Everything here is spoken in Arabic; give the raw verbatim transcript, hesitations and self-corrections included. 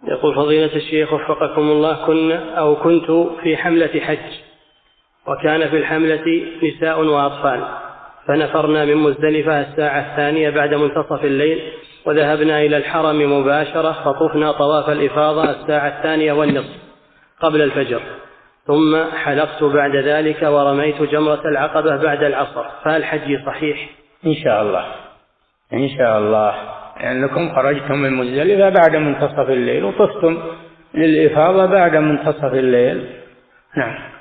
يقول فضيلة الشيخ وفقكم الله، كنا أو كنت في حملة حج، وكان في الحملة نساء وأطفال، فنفرنا من مزدلفة الساعة الثانية بعد منتصف الليل، وذهبنا إلى الحرم مباشرة، فطفنا طواف الإفاضة الساعة الثانية والنصف قبل الفجر، ثم حلقت بعد ذلك ورميت جمرة العقبة بعد العصر، فهل حجي صحيح؟ إن شاء الله إن شاء الله، لأنكم يعني خرجتم من مزدلفة بعد منتصف الليل وطفتم للإفاضة بعد منتصف الليل. نعم.